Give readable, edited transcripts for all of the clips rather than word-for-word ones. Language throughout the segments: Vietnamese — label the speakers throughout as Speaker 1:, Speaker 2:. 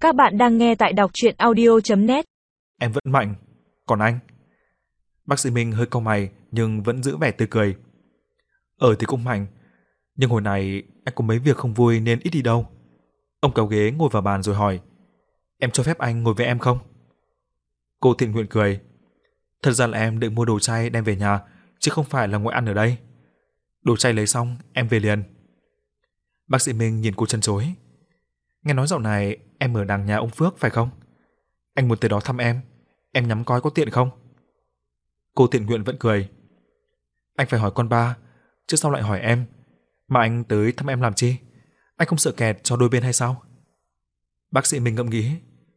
Speaker 1: Các bạn đang nghe tại đọc truyện audio.net.
Speaker 2: Em vẫn mạnh, còn anh? Bác sĩ Minh hơi cau mày nhưng vẫn giữ vẻ tươi cười. Thì cũng mạnh, nhưng hồi này anh có mấy việc không vui nên ít đi đâu. Ông kéo ghế ngồi vào bàn rồi hỏi, em cho phép anh ngồi với em không? Cô thiện nguyện cười. Thật ra là em định mua đồ chay đem về nhà, chứ không phải là ngồi ăn ở đây. Đồ chay lấy xong, em về liền. Bác sĩ Minh nhìn cô trân trối. Nghe nói dạo này em ở đằng nhà ông Phước phải không? Anh muốn tới đó thăm em nhắm coi có tiện không? Cô thiện nguyện vẫn cười. Anh phải hỏi con ba, chứ sao lại hỏi em? Mà anh tới thăm em làm chi? Anh không sợ kẹt cho đôi bên hay sao? Bác sĩ Minh ngẫm nghĩ.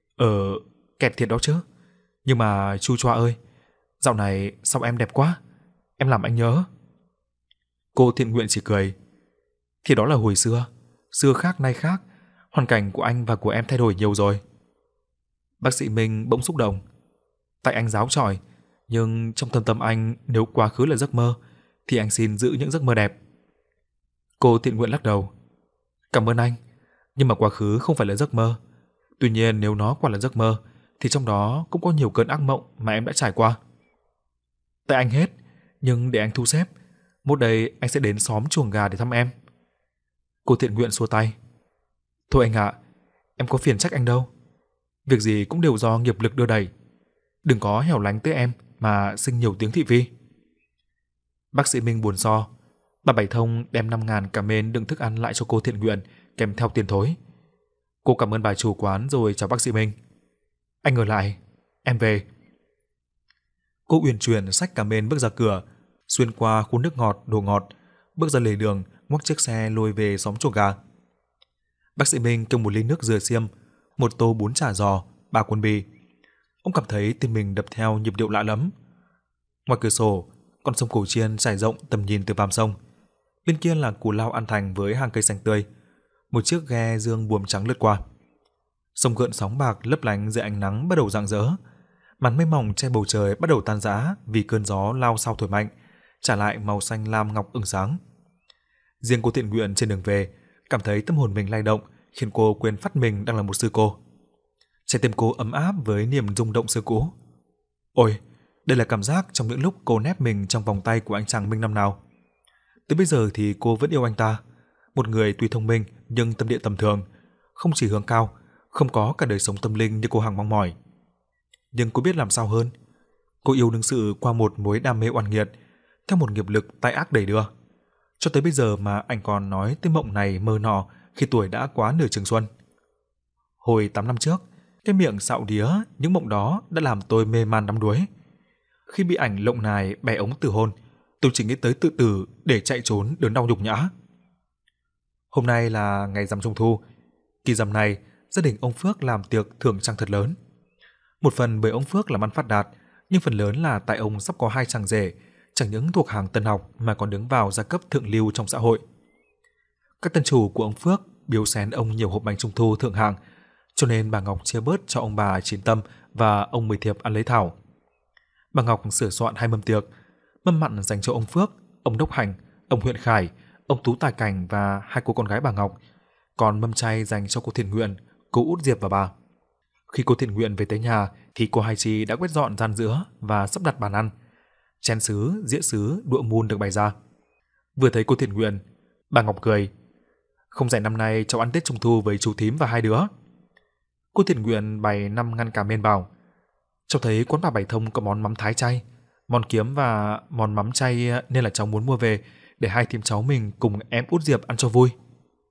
Speaker 2: Kẹt thiệt đó chứ. Nhưng mà Chu Choa ơi, dạo này sao em đẹp quá, em làm anh nhớ. Cô thiện nguyện chỉ cười. Thì đó là hồi xưa, xưa khác nay khác, hoàn cảnh của anh và của em thay đổi nhiều rồi. Bác sĩ Minh bỗng xúc động. Tại anh giáo chọi, nhưng trong thâm tâm anh nếu quá khứ là giấc mơ, thì anh xin giữ những giấc mơ đẹp. Cô thiện nguyện lắc đầu. Cảm ơn anh, nhưng mà quá khứ không phải là giấc mơ. Tuy nhiên nếu nó quả là giấc mơ, thì trong đó cũng có nhiều cơn ác mộng mà em đã trải qua. Tại anh hết, nhưng để anh thu xếp, một đây anh sẽ đến xóm chuồng gà để thăm em. Cô thiện nguyện xua tay. Thôi anh ạ, em có phiền trách anh đâu. Việc gì cũng đều do nghiệp lực đưa đẩy. Đừng có hẻo lánh tới em mà sinh nhiều tiếng thị phi. Bác sĩ Minh buồn so. Bà Bảy Thông đem 5.000 cả mên đựng thức ăn lại cho cô thiện nguyện kèm theo tiền thối. Cô cảm ơn bà chủ quán rồi chào bác sĩ Minh. Anh ở lại, em về. Cô uyển chuyển xách cả mên bước ra cửa, xuyên qua khu nước ngọt, đồ ngọt, bước ra lề đường, ngoắc chiếc xe lôi về xóm chuồng gà. Bác sĩ Minh kêu một ly nước dừa xiêm, một tô bún chả giò, 3 cuốn bì. Ông cảm thấy tim mình đập theo nhịp điệu lạ lắm. Ngoài cửa sổ, con sông Cổ Chiên trải rộng tầm nhìn từ vàm sông. Bên kia là Cù Lao An Thành với hàng cây xanh tươi. Một chiếc ghe dương buồm trắng lướt qua. Sông gợn sóng bạc lấp lánh dưới ánh nắng bắt đầu rạng rỡ. Màn mây mỏng che bầu trời bắt đầu tan rã vì cơn gió lao sao thổi mạnh, trả lại màu xanh lam ngọc ửng sáng. Riêng cô thiện nguyện trên đường về cảm thấy tâm hồn mình lay động, khiến cô quên phát mình đang là một sư cô. Trái tim cô ấm áp với niềm rung động xưa cũ. Ôi, đây là cảm giác trong những lúc cô nép mình trong vòng tay của anh chàng Minh năm nào. Tới bây giờ thì cô vẫn yêu anh ta, một người tuy thông minh nhưng tâm địa tầm thường, không chỉ hướng cao, không có cả đời sống tâm linh như cô Hằng mong mỏi. Nhưng cô biết làm sao hơn. Cô yêu đương sự qua một mối đam mê oan nghiệt, theo một nghiệp lực tai ác đẩy đưa. Cho tới bây giờ mà anh còn nói tới mộng này mơ nọ khi tuổi đã quá nửa trường xuân. Hồi 8 năm trước, cái miệng xạo đía những mộng đó đã làm tôi mê man đắm đuối. Khi bị ảnh lộng nài bẻ ống từ hôn, tôi chỉ nghĩ tới tự tử để chạy trốn đớn đau nhục nhã. Hôm nay là ngày rằm Trung thu. Kỳ rằm này, gia đình ông Phước làm tiệc thưởng trăng thật lớn. Một phần bởi ông Phước làm ăn phát đạt, nhưng phần lớn là tại ông sắp có 2 chàng rể, chẳng những thuộc hàng tân học mà còn đứng vào giai cấp thượng lưu trong xã hội. Các tân chủ của ông Phước biếu xén ông nhiều hộp bánh trung thu thượng hạng, cho nên bà Ngọc chia bớt cho ông bà Chín Tâm và ông Mười Thiệp ăn lấy thảo. Bà Ngọc sửa soạn 2 mâm tiệc, mâm mặn dành cho ông Phước, ông Đốc Hành, ông Huyện Khải, ông Tú Tài Cảnh và 2 cô con gái bà Ngọc, còn mâm chay dành cho cô Thiện Nguyện, cô Út Diệp và bà. Khi cô Thiện Nguyện về tới nhà thì cô Hai Chi đã quét dọn gian giữa và sắp đặt bàn ăn. Chén sứ, dĩa sứ, đũa muôn được bày ra. Vừa thấy cô Thiện Nguyện, bà Ngọc cười. Không rảnh năm nay cháu ăn Tết Trung thu với chú thím và 2 đứa. Cô Thiện Nguyện bày 5 ngăn cá mên bảo. Cháu thấy quán bà Bảy Thông có món mắm thái chay, món kiếm và món mắm chay nên là cháu muốn mua về để 2 thím cháu mình cùng em Út Diệp ăn cho vui.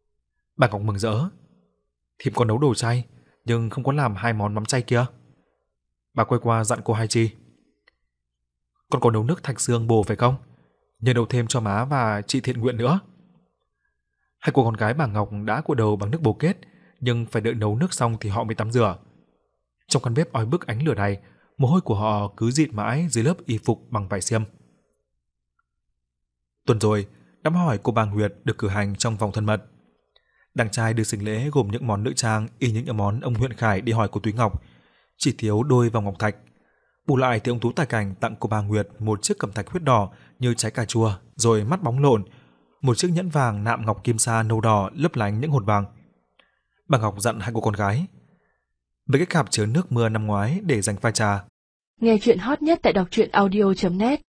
Speaker 2: Bà Ngọc mừng rỡ. Thím có nấu đồ chay, nhưng không có làm 2 món mắm chay kia. Bà quay qua dặn cô Hai Chi. Con có nấu nước thạch xương bồ phải không? Nhớ nấu thêm cho má và chị Thiện Nguyện nữa. 2 cô con gái bà Ngọc đã cua đầu bằng nước bồ kết, nhưng phải đợi nấu nước xong thì họ mới tắm rửa. Trong căn bếp oi bức ánh lửa này, mồ hôi của họ cứ dịt mãi dưới lớp y phục bằng vải xiêm. Tuần rồi, đám hỏi cô Bàng Huyệt được cử hành trong vòng thân mật. Đàn trai được xính lễ gồm những món nữ trang y những món ông Huyện Khải đi hỏi của Túy Ngọc, chỉ thiếu đôi vòng ngọc thạch. Bù lại thì ông Tú Tài Cảnh tặng cô Bàng Huyệt một chiếc cẩm thạch huyết đỏ như trái cà chua, rồi mắt bóng lộn, một chiếc nhẫn vàng nạm ngọc kim sa nâu đỏ lấp lánh những hột vàng. Bà Ngọc dặn 2 cô con gái. với cái cặp chứa nước mưa năm ngoái để dành pha trà.
Speaker 3: Nghe chuyện hot nhất tại đọc truyện audio.net